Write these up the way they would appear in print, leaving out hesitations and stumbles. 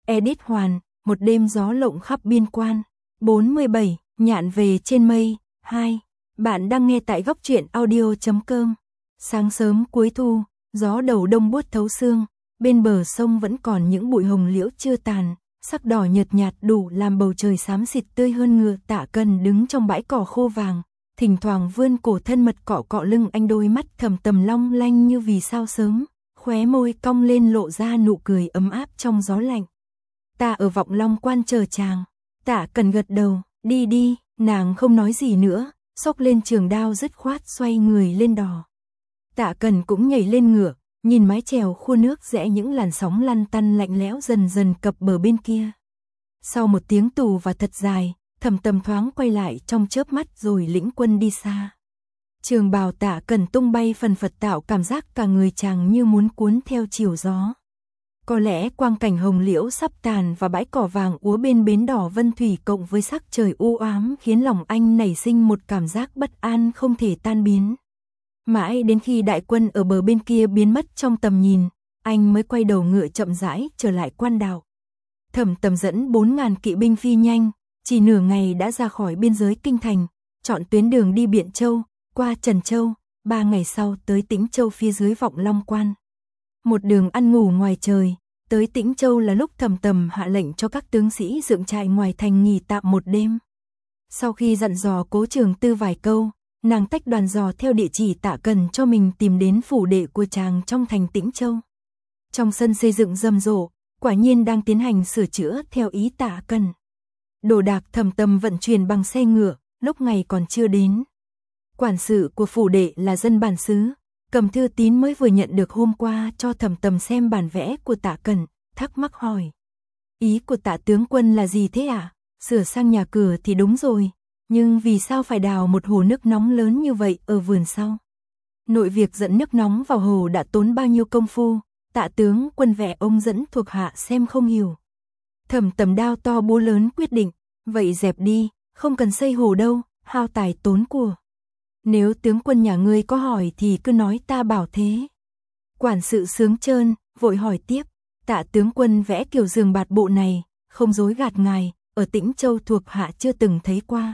Edit Hoàn, một đêm gió lộng khắp biên quan. 47, nhạn về trên mây. 2. Bạn đang nghe tại góc truyện audio.com. Sáng sớm cuối thu, gió đầu đông buốt thấu xương, bên bờ sông vẫn còn những bụi hồng liễu chưa tàn, sắc đỏ nhợt nhạt đủ làm bầu trời xám xịt tươi hơn ngựa. Tạ Cần đứng trong bãi cỏ khô vàng, thỉnh thoảng vươn cổ thân mật cọ cọ lưng anh, đôi mắt thầm tầm long lanh như vì sao sớm, khóe môi cong lên lộ ra nụ cười ấm áp trong gió lạnh. Ta ở Vọng Long Quan chờ chàng. Tạ Cần gật đầu, đi đi, nàng không nói gì nữa, xốc lên trường đao dứt khoát xoay người lên đò. Tạ Cần cũng nhảy lên ngựa, nhìn mái chèo khua nước rẽ những làn sóng lăn tăn lạnh lẽo dần dần cập bờ bên kia. Sau một tiếng tù và thật dài, Thầm Tầm thoáng quay lại trong chớp mắt rồi lĩnh quân đi xa. Trường bào Tạ Cần tung bay phần phật tạo cảm giác cả người chàng như muốn cuốn theo chiều gió. Có lẽ quang cảnh hồng liễu sắp tàn và bãi cỏ vàng úa bên bến đỏ Vân Thủy cộng với sắc trời u ám khiến lòng anh nảy sinh một cảm giác bất an không thể tan biến. Mãi đến khi đại quân ở bờ bên kia biến mất trong tầm nhìn, anh mới quay đầu ngựa chậm rãi trở lại quan đảo. Thầm Tầm dẫn 4.000 kỵ binh phi nhanh, chỉ nửa ngày đã ra khỏi biên giới kinh thành, chọn tuyến đường đi Biện Châu, qua Trần Châu, 3 ngày sau tới Tĩnh Châu phía dưới Vọng Long Quan. Một đường ăn ngủ ngoài trời, tới Tĩnh Châu là lúc Thầm Tầm hạ lệnh cho các tướng sĩ dựng trại ngoài thành nghỉ tạm một đêm. Sau khi dặn dò Cố Trường Tư vài câu, nàng tách đoàn dò theo địa chỉ Tạ Cần cho mình tìm đến phủ đệ của chàng trong thành Tĩnh Châu. Trong sân xây dựng rầm rộ, quả nhiên đang tiến hành sửa chữa theo ý Tạ Cần. Đồ đạc Thầm Tầm vận chuyển bằng xe ngựa, lúc ngày còn chưa đến. Quản sự của phủ đệ là dân bản xứ, cầm thư tín mới vừa nhận được hôm qua cho Thầm Tầm xem bản vẽ của Tạ Cần, thắc mắc hỏi. Ý của Tạ tướng quân là gì thế ạ? Sửa sang nhà cửa thì đúng rồi, nhưng vì sao phải đào một hồ nước nóng lớn như vậy ở vườn sau? Nội việc dẫn nước nóng vào hồ đã tốn bao nhiêu công phu, Tạ tướng quân vẽ ông dẫn thuộc hạ xem không hiểu. Thầm Tầm đao to búa lớn quyết định, vậy dẹp đi, không cần xây hồ đâu, hao tài tốn của. Nếu tướng quân nhà ngươi có hỏi thì cứ nói ta bảo thế. Quản sự sướng trơn, vội hỏi tiếp, Tạ tướng quân vẽ kiểu giường bạt bộ này, không dối gạt ngài, ở Tĩnh Châu thuộc hạ chưa từng thấy qua.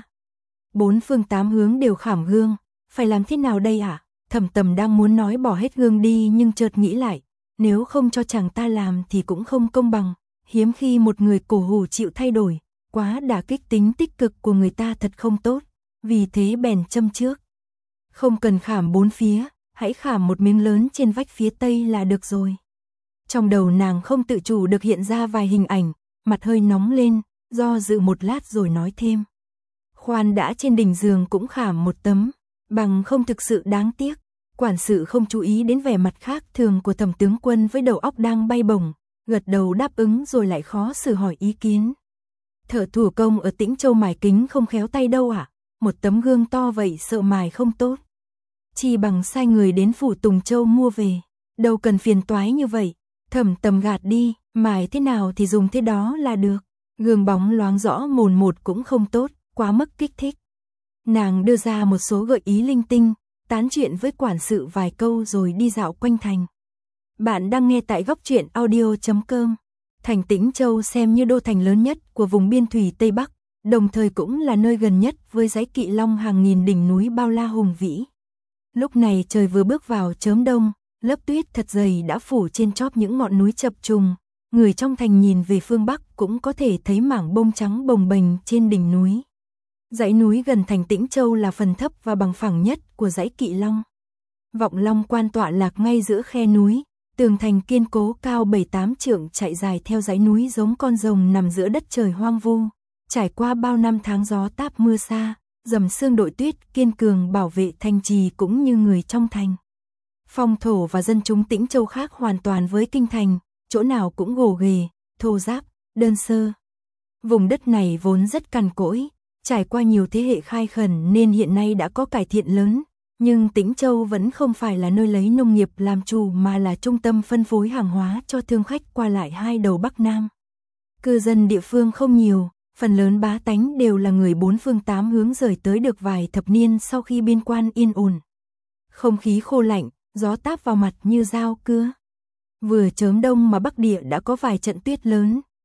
4 phương 8 hướng đều khảm gương, phải làm thế nào đây ạ? Thầm Tầm đang muốn nói bỏ hết gương đi nhưng chợt nghĩ lại, nếu không cho chàng ta làm thì cũng không công bằng, hiếm khi một người cổ hủ chịu thay đổi, quá đả kích tính tích cực của người ta thật không tốt, vì thế bèn châm trước. Không cần khảm 4 phía, hãy khảm một miếng lớn trên vách phía tây là được rồi. Trong đầu nàng không tự chủ được hiện ra vài hình ảnh, mặt hơi nóng lên, do dự một lát rồi nói thêm. Khoan đã, trên đỉnh giường cũng khảm một tấm, bằng không thực sự đáng tiếc. Quản sự không chú ý đến vẻ mặt khác thường của Thẩm tướng quân với đầu óc đang bay bổng, gật đầu đáp ứng rồi lại khó xử hỏi ý kiến. Thợ thủ công ở Tĩnh Châu mài kính không khéo tay đâu ạ? Một tấm gương to vậy sợ mài không tốt. Chỉ bằng sai người đến phủ Tùng Châu mua về, đâu cần phiền toái như vậy. Thầm Tầm gạt đi, mài thế nào thì dùng thế đó là được. Gương bóng loáng rõ mồn một cũng không tốt, quá mức kích thích. Nàng đưa ra một số gợi ý linh tinh, tán chuyện với quản sự vài câu rồi đi dạo quanh thành. Bạn đang nghe tại góc truyện audio.com. Thành Tĩnh Châu xem như đô thành lớn nhất của vùng biên thủy Tây Bắc, đồng thời cũng là nơi gần nhất với dãy Kỵ Long hàng nghìn đỉnh núi bao la hùng vĩ. Lúc này trời vừa bước vào chớm đông, lớp tuyết thật dày đã phủ trên chóp những ngọn núi chập trùng. Người trong thành nhìn về phương Bắc cũng có thể thấy mảng bông trắng bồng bềnh trên đỉnh núi. Dãy núi gần thành Tĩnh Châu là phần thấp và bằng phẳng nhất của dãy Kỵ Long. Vọng Long Quan tọa lạc ngay giữa khe núi, tường thành kiên cố cao 7-8 trượng chạy dài theo dãy núi giống con rồng nằm giữa đất trời hoang vu. Trải qua bao năm tháng gió táp mưa xa, dầm sương đội tuyết kiên cường bảo vệ thành trì cũng như người trong thành. Phong thổ và dân chúng Tĩnh Châu khác hoàn toàn với kinh thành, chỗ nào cũng gồ ghề, thô ráp, đơn sơ. Vùng đất này vốn rất cằn cỗi, trải qua nhiều thế hệ khai khẩn nên hiện nay đã có cải thiện lớn, nhưng Tĩnh Châu vẫn không phải là nơi lấy nông nghiệp làm chủ mà là trung tâm phân phối hàng hóa cho thương khách qua lại hai đầu Bắc Nam. Cư dân địa phương không nhiều, phần lớn bá tánh đều là người 4 phương 8 hướng rời tới được vài thập niên sau khi biên quan yên ổn. Không khí khô lạnh, gió táp vào mặt như dao cưa. Vừa chớm đông mà Bắc Địa đã có vài trận tuyết lớn,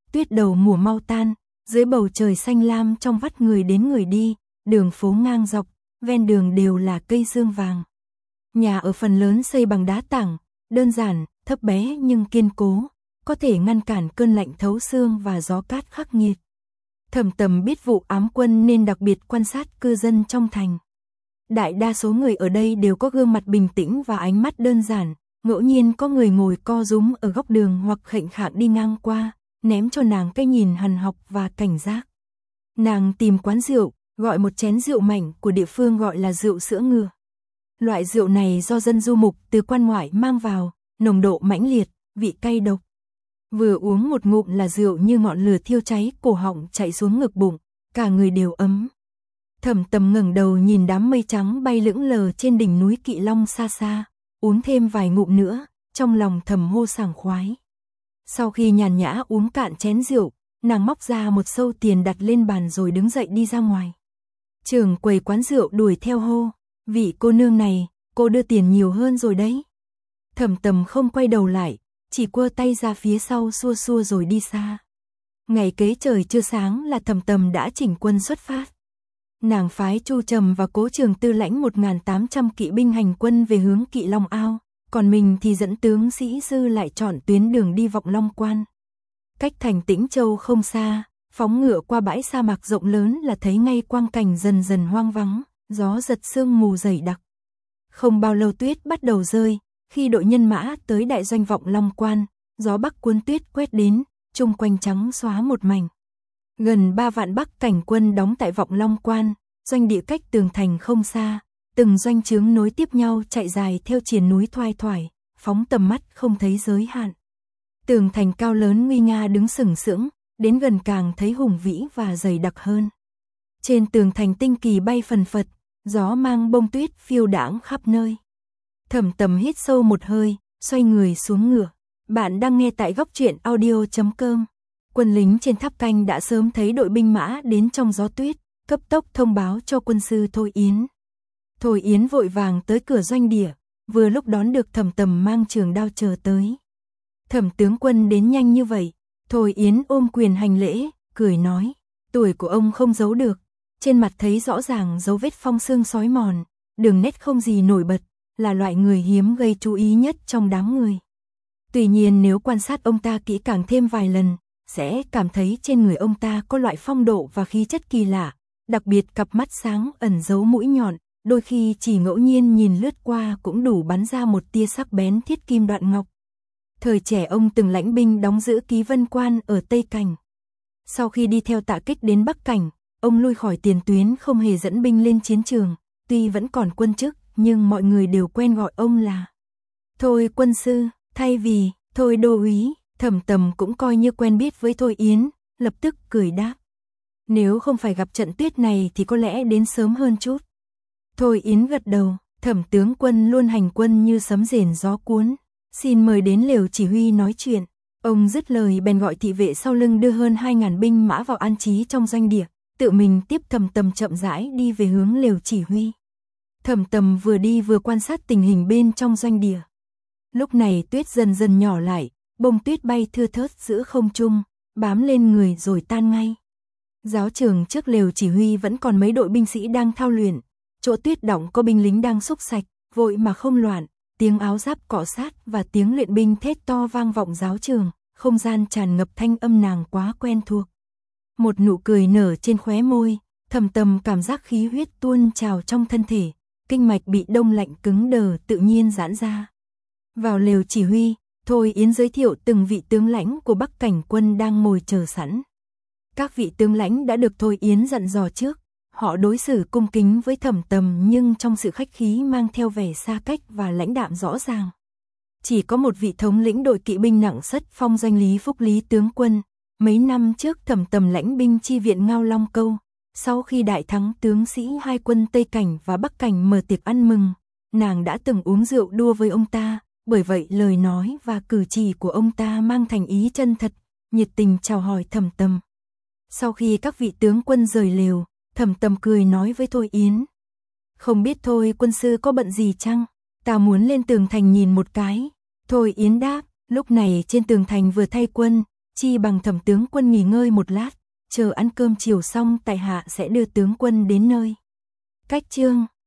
tuyết đầu mùa mau tan, dưới bầu trời xanh lam trong vắt người đến người đi, đường phố ngang dọc, ven đường đều là cây dương vàng. Nhà ở phần lớn xây bằng đá tảng, đơn giản, thấp bé nhưng kiên cố, có thể ngăn cản cơn lạnh thấu xương và gió cát khắc nghiệt. Thẩm Tầm biết vụ ám quân nên đặc biệt quan sát cư dân trong thành. Đại đa số người ở đây đều có gương mặt bình tĩnh và ánh mắt đơn giản, ngẫu nhiên có người ngồi co rúm ở góc đường hoặc khệnh khạng đi ngang qua, ném cho nàng cái nhìn hằn học và cảnh giác. Nàng tìm quán rượu, gọi một chén rượu mảnh của địa phương gọi là rượu sữa ngựa. Loại rượu này do dân du mục từ quan ngoại mang vào, nồng độ mãnh liệt, vị cay độc. Vừa uống một ngụm là rượu như ngọn lửa thiêu cháy cổ họng chạy xuống ngực bụng, cả người đều ấm. Thẩm Tầm ngẩng đầu nhìn đám mây trắng bay lững lờ trên đỉnh núi Kỵ Long xa xa, uống thêm vài ngụm nữa, trong lòng thầm hô sảng khoái. Sau khi nhàn nhã uống cạn chén rượu, nàng móc ra một xâu tiền đặt lên bàn rồi đứng dậy đi ra ngoài. Trưởng quầy quán rượu đuổi theo hô, vị cô nương này, cô đưa tiền nhiều hơn rồi đấy. Thẩm Tầm không quay đầu lại, chỉ quơ tay ra phía sau xua xua rồi đi xa. Ngày kế trời chưa sáng là Thẩm Tầm đã chỉnh quân xuất phát. Nàng phái Chu Trầm và Cố Trường Tư lãnh 1.800 kỵ binh hành quân về hướng Kỵ Long Ao, còn mình thì dẫn tướng sĩ Dư lại chọn tuyến đường đi Vọng Long Quan. Cách thành Tĩnh Châu không xa, phóng ngựa qua bãi sa mạc rộng lớn là thấy ngay quang cảnh dần dần hoang vắng, gió giật sương mù dày đặc. Không bao lâu tuyết bắt đầu rơi, khi đội nhân mã tới đại doanh Vọng Long Quan, gió bắc cuốn tuyết quét đến, chung quanh trắng xóa một mảnh. Gần 3 vạn Bắc cảnh quân đóng tại Vọng Long Quan, doanh địa cách tường thành không xa, từng doanh trướng nối tiếp nhau chạy dài theo triền núi thoai thoải, phóng tầm mắt không thấy giới hạn. Tường thành cao lớn nguy nga đứng sừng sững, đến gần càng thấy hùng vĩ và dày đặc hơn. Trên tường thành tinh kỳ bay phần phật, gió mang bông tuyết phiêu đãng khắp nơi. Thẩm Tầm hít sâu một hơi, xoay người xuống ngựa. Bạn đang nghe tại góc truyện audio.com. Quân lính trên tháp canh đã sớm thấy đội binh mã đến trong gió tuyết, cấp tốc thông báo cho quân sư Thôi Yến. Thôi Yến vội vàng tới cửa doanh địa, vừa lúc đón được Thẩm Tầm mang trường đao chờ tới. Thẩm tướng quân đến nhanh như vậy, Thôi Yến ôm quyền hành lễ, cười nói, tuổi của ông không giấu được, trên mặt thấy rõ ràng dấu vết phong sương sói mòn, đường nét không gì nổi bật, là loại người hiếm gây chú ý nhất trong đám người. Tuy nhiên nếu quan sát ông ta kỹ càng thêm vài lần, sẽ cảm thấy trên người ông ta có loại phong độ và khí chất kỳ lạ, đặc biệt cặp mắt sáng ẩn giấu mũi nhọn, đôi khi chỉ ngẫu nhiên nhìn lướt qua cũng đủ bắn ra một tia sắc bén thiết kim đoạn ngọc. Thời trẻ ông từng lãnh binh đóng giữ Ký Vân Quan ở Tây Cảnh. Sau khi đi theo Tạ Kích đến Bắc Cảnh, ông lui khỏi tiền tuyến không hề dẫn binh lên chiến trường, tuy vẫn còn quân chức, nhưng mọi người đều quen gọi ông là Thôi quân sư, thay vì Thôi đô úy. Thẩm Tầm cũng coi như quen biết với Thôi Yến, lập tức cười đáp. Nếu không phải gặp trận tuyết này thì có lẽ đến sớm hơn chút. Thôi Yến gật đầu, Thẩm tướng quân luôn hành quân như sấm rền gió cuốn. Xin mời đến lều chỉ huy nói chuyện. Ông dứt lời bèn gọi thị vệ sau lưng đưa hơn 2.000 binh mã vào an trí trong doanh địa, tự mình tiếp Thẩm Tầm chậm rãi đi về hướng lều chỉ huy. Thẩm Tầm vừa đi vừa quan sát tình hình bên trong doanh địa. Lúc này tuyết dần dần nhỏ lại, bông tuyết bay thưa thớt giữa không trung, bám lên người rồi tan ngay. Giáo trường trước lều chỉ huy vẫn còn mấy đội binh sĩ đang thao luyện, chỗ tuyết đọng có binh lính đang xúc sạch, vội mà không loạn, tiếng áo giáp cọ sát và tiếng luyện binh thét to vang vọng giáo trường, không gian tràn ngập thanh âm nàng quá quen thuộc. Một nụ cười nở trên khóe môi, Thẩm Tầm cảm giác khí huyết tuôn trào trong thân thể, kinh mạch bị đông lạnh cứng đờ tự nhiên giãn ra. Vào lều chỉ huy, Thôi Yến giới thiệu từng vị tướng lãnh của Bắc cảnh quân đang ngồi chờ sẵn. Các vị tướng lãnh đã được Thôi Yến dặn dò trước, họ đối xử cung kính với Thẩm Tầm nhưng trong sự khách khí mang theo vẻ xa cách và lãnh đạm rõ ràng. Chỉ có một vị thống lĩnh đội kỵ binh nặng sất phong danh Lý Phúc Lý tướng quân, mấy năm trước Thẩm Tầm lãnh binh chi viện Ngao Long Câu, sau khi đại thắng tướng sĩ hai quân Tây Cảnh và Bắc Cảnh mở tiệc ăn mừng, nàng đã từng uống rượu đua với ông ta. Bởi vậy lời nói và cử chỉ của ông ta mang thành ý chân thật, nhiệt tình chào hỏi Thẩm Tầm. Sau khi các vị tướng quân rời lều, Thẩm Tầm cười nói với Thôi Yến. Không biết Thôi quân sư có bận gì chăng? Ta muốn lên tường thành nhìn một cái. Thôi Yến đáp, lúc này trên tường thành vừa thay quân, chi bằng Thẩm tướng quân nghỉ ngơi một lát, chờ ăn cơm chiều xong tại hạ sẽ đưa tướng quân đến nơi. Cách chương